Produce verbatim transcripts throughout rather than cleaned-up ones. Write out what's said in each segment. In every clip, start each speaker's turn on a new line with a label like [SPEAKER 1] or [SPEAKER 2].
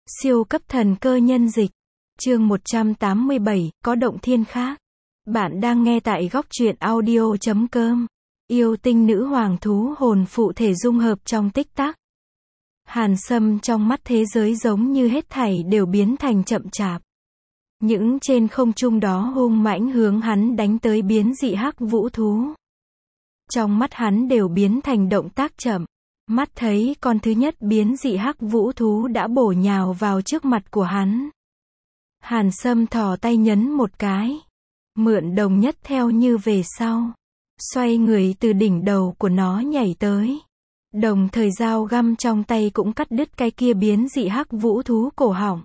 [SPEAKER 1] Siêu cấp thần cơ nhân dịch. Chương một trăm tám mươi bảy, có động thiên khác. Bạn đang nghe tại góc truyện audio chấm com. Yêu tinh nữ hoàng thú hồn phụ thể dung hợp trong tích tắc. Hàn Sâm trong mắt thế giới giống như hết thảy đều biến thành chậm chạp. Những trên không trung đó hung mãnh hướng hắn đánh tới biến dị hắc vũ thú. Trong mắt hắn đều biến thành động tác chậm. Mắt thấy con thứ nhất biến dị hắc vũ thú đã bổ nhào vào trước mặt của hắn. Hàn Sâm thò tay nhấn một cái. Mượn đồng nhất theo như về sau. Xoay người từ đỉnh đầu của nó nhảy tới. Đồng thời dao găm trong tay cũng cắt đứt cái kia biến dị hắc vũ thú cổ họng.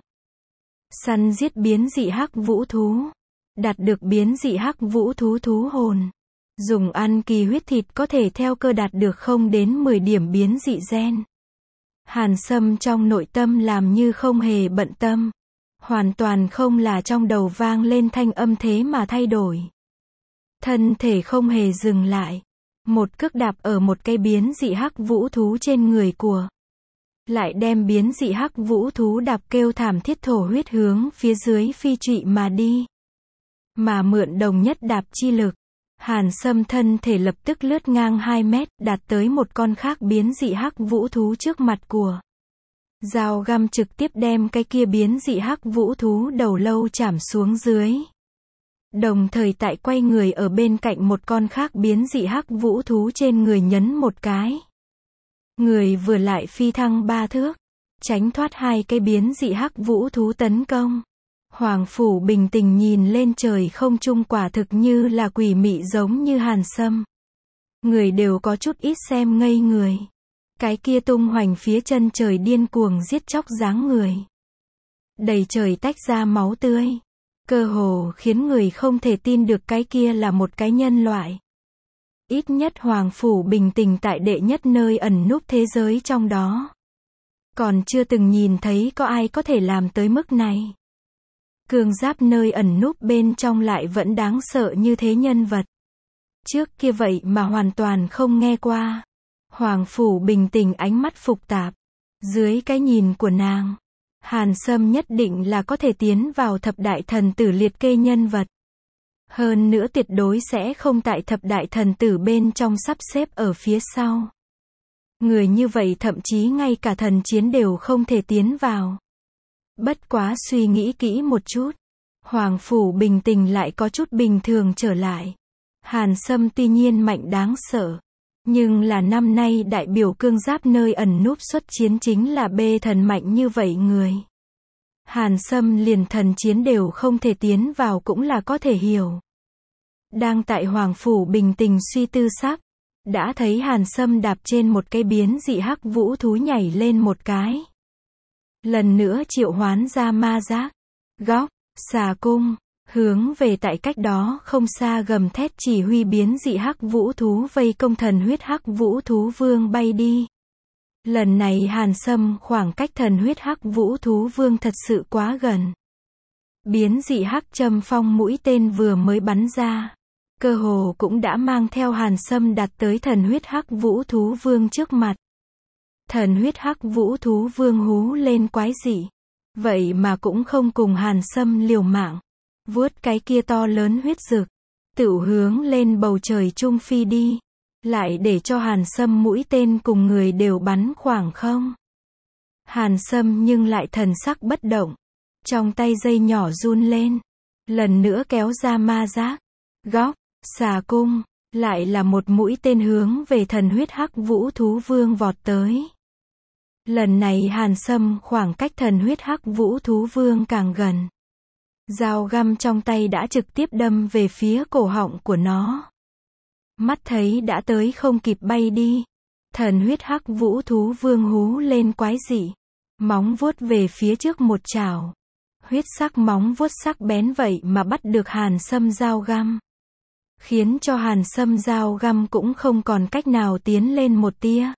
[SPEAKER 1] Săn giết biến dị hắc vũ thú. Đạt được biến dị hắc vũ thú thú hồn. Dùng ăn kỳ huyết thịt có thể theo cơ đạt được không đến mười điểm biến dị gen. Hàn Sâm trong nội tâm làm như không hề bận tâm. Hoàn toàn không là trong đầu vang lên thanh âm thế mà thay đổi. Thân thể không hề dừng lại. Một cước đạp ở một cây biến dị hắc vũ thú trên người của. Lại đem biến dị hắc vũ thú đạp kêu thảm thiết thổ huyết hướng phía dưới phi trụy mà đi. Mà mượn đồng nhất đạp chi lực. Hàn Sâm thân thể lập tức lướt ngang hai mét, đạt tới một con khác biến dị hắc vũ thú trước mặt của. Dao găm trực tiếp đem cái kia biến dị hắc vũ thú đầu lâu chảm xuống dưới. Đồng thời tại quay người ở bên cạnh một con khác biến dị hắc vũ thú trên người nhấn một cái. Người vừa lại phi thăng ba thước, tránh thoát hai cái biến dị hắc vũ thú tấn công. Hoàng Phủ bình tĩnh nhìn lên trời không trung quả thực như là quỷ mị giống như Hàn Sâm. Người đều có chút ít xem ngây người. Cái kia tung hoành phía chân trời điên cuồng giết chóc dáng người. Đầy trời tách ra máu tươi. Cơ hồ khiến người không thể tin được cái kia là một cái nhân loại. Ít nhất Hoàng Phủ bình tĩnh tại đệ nhất nơi ẩn núp thế giới trong đó. Còn chưa từng nhìn thấy có ai có thể làm tới mức này. Cường giáp nơi ẩn núp bên trong lại vẫn đáng sợ như thế nhân vật. Trước kia vậy mà hoàn toàn không nghe qua. Hoàng Phủ bình tĩnh ánh mắt phục tạp. Dưới cái nhìn của nàng, Hàn Sâm nhất định là có thể tiến vào thập đại thần tử liệt kê nhân vật. Hơn nữa tuyệt đối sẽ không tại thập đại thần tử bên trong sắp xếp ở phía sau. Người như vậy thậm chí ngay cả thần chiến đều không thể tiến vào. Bất quá suy nghĩ kỹ một chút. Hoàng Phủ bình tĩnh lại có chút bình thường trở lại. Hàn Sâm tuy nhiên mạnh đáng sợ. Nhưng là năm nay đại biểu cương giáp nơi ẩn núp xuất chiến chính là bê thần mạnh như vậy người. Hàn Sâm liền thần chiến đều không thể tiến vào cũng là có thể hiểu. Đang tại Hoàng Phủ bình tĩnh suy tư sắp. Đã thấy Hàn Sâm đạp trên một cây biến dị hắc vũ thú nhảy lên một cái. Lần nữa triệu hoán ra ma giác, góc, xà cung, hướng về tại cách đó không xa gầm thét chỉ huy biến dị hắc vũ thú vây công thần huyết hắc vũ thú vương bay đi. Lần này Hàn Sâm khoảng cách thần huyết hắc vũ thú vương thật sự quá gần. Biến dị hắc châm phong mũi tên vừa mới bắn ra. Cơ hồ cũng đã mang theo Hàn Sâm đạt tới thần huyết hắc vũ thú vương trước mặt. Thần huyết hắc vũ thú vương hú lên quái dị. Vậy mà cũng không cùng Hàn Sâm liều mạng. Vuốt cái kia to lớn huyết dực. Tựu hướng lên bầu trời trung phi đi. Lại để cho Hàn Sâm mũi tên cùng người đều bắn khoảng không. Hàn Sâm nhưng lại thần sắc bất động. Trong tay dây nhỏ run lên. Lần nữa kéo ra ma giác. Góc, xà cung. Lại là một mũi tên hướng về thần huyết hắc vũ thú vương vọt tới. Lần này Hàn Sâm khoảng cách thần huyết hắc vũ thú vương càng gần. Dao găm trong tay đã trực tiếp đâm về phía cổ họng của nó. Mắt thấy đã tới không kịp bay đi. Thần huyết hắc vũ thú vương hú lên quái dị. Móng vuốt về phía trước một chảo. Huyết sắc móng vuốt sắc bén vậy mà bắt được Hàn Sâm dao găm. Khiến cho Hàn Sâm dao găm cũng không còn cách nào tiến lên một tia.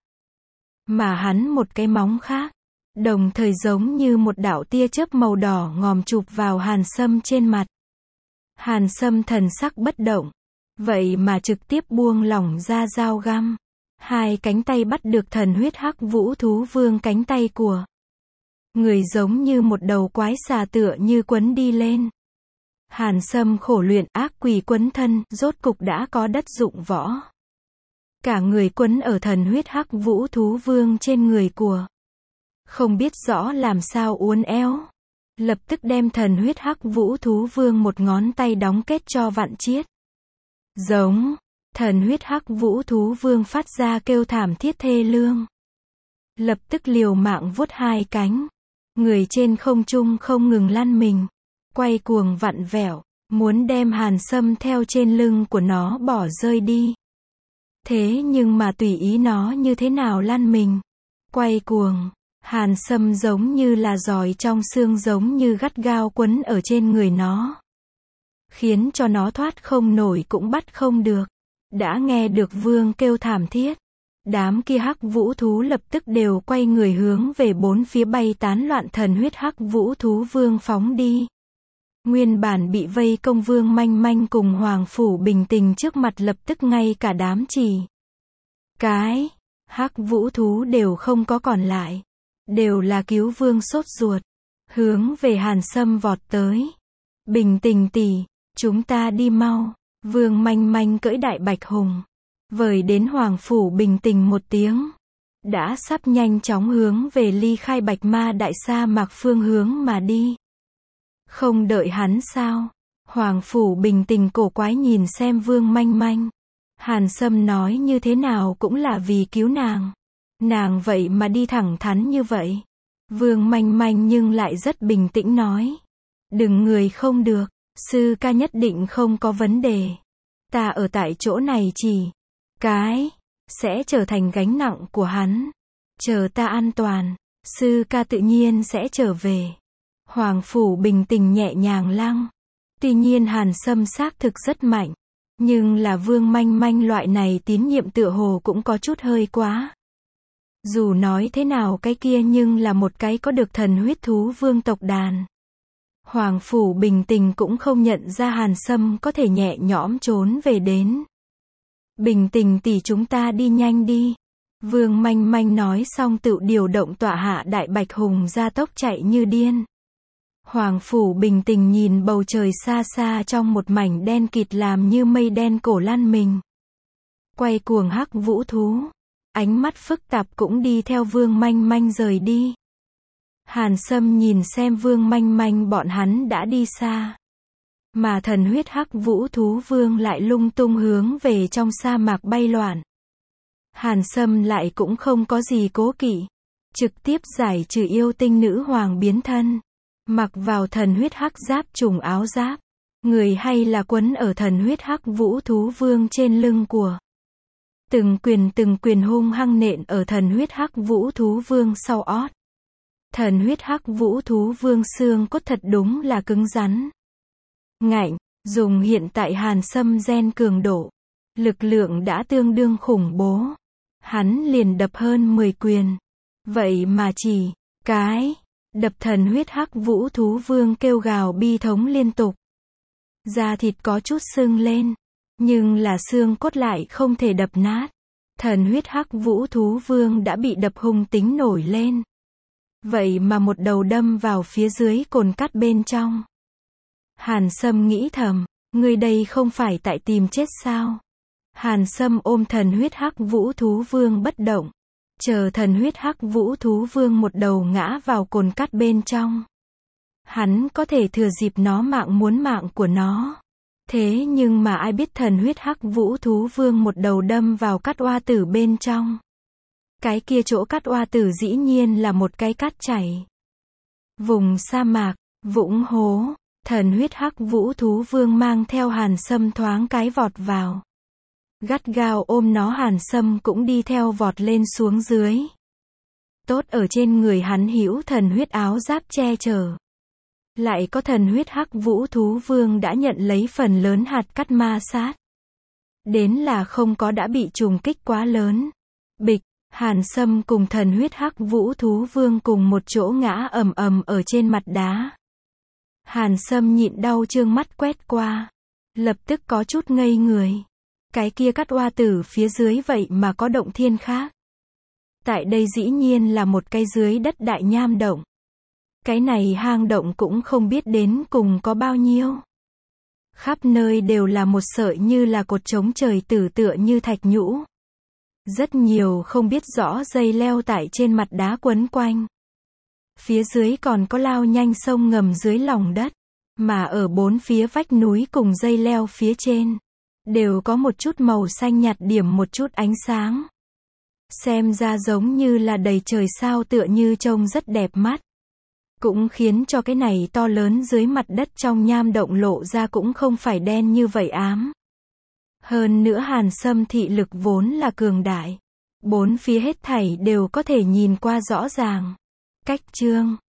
[SPEAKER 1] Mà hắn một cái móng khác. Đồng thời giống như một đạo tia chớp màu đỏ ngòm chụp vào Hàn Sâm trên mặt. Hàn Sâm thần sắc bất động. Vậy mà trực tiếp buông lỏng ra dao găm. Hai cánh tay bắt được thần huyết hắc vũ thú vương cánh tay của. Người giống như một đầu quái xà tựa như quấn đi lên. Hàn Sâm khổ luyện ác quỷ quấn thân, rốt cục đã có đất dụng võ. Cả người quấn ở thần huyết hắc vũ thú vương trên người của. Không biết rõ làm sao uốn éo. Lập tức đem thần huyết hắc vũ thú vương một ngón tay đóng kết cho vặn chiết. Giống. Thần huyết hắc vũ thú vương phát ra kêu thảm thiết thê lương. Lập tức liều mạng vuốt hai cánh. Người trên không trung không ngừng lăn mình. Quay cuồng vặn vẹo. Muốn đem Hàn Sâm theo trên lưng của nó bỏ rơi đi. Thế nhưng mà tùy ý nó như thế nào lăn mình. Quay cuồng. Hàn Sâm giống như là giòi trong xương, giống như gắt gao quấn ở trên người nó. Khiến cho nó thoát không nổi cũng bắt không được. Đã nghe được vương kêu thảm thiết. Đám kia hắc vũ thú lập tức đều quay người hướng về bốn phía bay tán loạn thần huyết hắc vũ thú vương phóng đi. Nguyên bản bị vây công Vương Manh Manh cùng Hoàng Phủ Bình Tình trước mặt lập tức ngay cả đám chỉ. Cái, hắc vũ thú đều không có còn lại. Đều là cứu vương sốt ruột. Hướng về Hàn Sâm vọt tới. Bình Tình tỷ, chúng ta đi mau. Vương Manh Manh cưỡi đại bạch hùng. Vời đến Hoàng Phủ Bình Tình một tiếng. Đã sắp nhanh chóng hướng về ly khai bạch ma đại sa mạc phương hướng mà đi. Không đợi hắn sao? Hoàng Phủ Bình Tình cổ quái nhìn xem Vương Manh Manh. Hàn Sâm nói như thế nào cũng là vì cứu nàng. Nàng vậy mà đi thẳng thắn như vậy. Vương Manh Manh nhưng lại rất bình tĩnh nói. Đừng người không được, sư ca nhất định không có vấn đề. Ta ở tại chỗ này chỉ, cái, sẽ trở thành gánh nặng của hắn. Chờ ta an toàn, sư ca tự nhiên sẽ trở về. Hoàng Phủ Bình Tình nhẹ nhàng lăng. Tuy nhiên Hàn Sâm xác thực rất mạnh. Nhưng là Vương Manh Manh loại này tín nhiệm tựa hồ cũng có chút hơi quá. Dù nói thế nào cái kia nhưng là một cái có được thần huyết thú vương tộc đàn. Hoàng Phủ Bình Tình cũng không nhận ra Hàn Sâm có thể nhẹ nhõm trốn về đến. Bình Tình tỷ, chúng ta đi nhanh đi. Vương Manh Manh nói xong tự điều động tọa hạ đại bạch hùng ra tốc chạy như điên. Hoàng Phủ Bình Tình nhìn bầu trời xa xa trong một mảnh đen kịt làm như mây đen cổ lăn mình. Quay cuồng hắc vũ thú. Ánh mắt phức tạp cũng đi theo Vương Manh Manh rời đi. Hàn Sâm nhìn xem Vương Manh Manh bọn hắn đã đi xa. Mà thần huyết hắc vũ thú vương lại lung tung hướng về trong sa mạc bay loạn. Hàn Sâm lại cũng không có gì cố kỵ. Trực tiếp giải trừ yêu tinh nữ hoàng biến thân. Mặc vào thần huyết hắc giáp trùng áo giáp. Người hay là quấn ở thần huyết hắc vũ thú vương trên lưng của. Từng quyền từng quyền hung hăng nện ở thần huyết hắc vũ thú vương sau ót. Thần huyết hắc vũ thú vương xương cốt thật đúng là cứng rắn. Ngạnh, dùng hiện tại Hàn Sâm gen cường độ. Lực lượng đã tương đương khủng bố. Hắn liền đập hơn mười quyền. Vậy mà chỉ, cái, đập thần huyết hắc vũ thú vương kêu gào bi thống liên tục. Da thịt có chút sưng lên. Nhưng là xương cốt lại không thể đập nát. Thần huyết hắc vũ thú vương đã bị đập hung tính nổi lên. Vậy mà một đầu đâm vào phía dưới cồn cát bên trong. Hàn Sâm nghĩ thầm, người đây không phải tại tìm chết sao? Hàn Sâm ôm thần huyết hắc vũ thú vương bất động. Chờ thần huyết hắc vũ thú vương một đầu ngã vào cồn cát bên trong. Hắn có thể thừa dịp nó mạng muốn mạng của nó. Thế nhưng mà ai biết thần huyết hắc vũ thú vương một đầu đâm vào cát oa tử bên trong. Cái kia chỗ cát oa tử dĩ nhiên là một cái cát chảy. Vùng sa mạc, vũng hố, thần huyết hắc vũ thú vương mang theo Hàn Sâm thoáng cái vọt vào. Gắt gao ôm nó, Hàn Sâm cũng đi theo vọt lên xuống dưới. Tốt ở trên người hắn hữu thần huyết áo giáp che chở. Lại có thần huyết hắc vũ thú vương đã nhận lấy phần lớn hạt cát ma sát. Đến là không có đã bị trùng kích quá lớn. Bịch, Hàn Sâm cùng thần huyết hắc vũ thú vương cùng một chỗ ngã ầm ầm ở trên mặt đá. Hàn Sâm nhịn đau trương mắt quét qua. Lập tức có chút ngây người. Cái kia cát oa tử phía dưới vậy mà có động thiên khác. Tại đây dĩ nhiên là một cái dưới đất đại nham động. Cái này hang động cũng không biết đến cùng có bao nhiêu. Khắp nơi đều là một sợi như là cột trống trời tử tựa như thạch nhũ. Rất nhiều không biết rõ dây leo tại trên mặt đá quấn quanh. Phía dưới còn có lao nhanh sông ngầm dưới lòng đất. Mà ở bốn phía vách núi cùng dây leo phía trên, đều có một chút màu xanh nhạt điểm một chút ánh sáng. Xem ra giống như là đầy trời sao tựa như trông rất đẹp mắt. Cũng khiến cho cái này to lớn dưới mặt đất trong nham động lộ ra cũng không phải đen như vậy ám. Hơn nữa Hàn Sâm thị lực vốn là cường đại. Bốn phía hết thảy đều có thể nhìn qua rõ ràng. Cách chương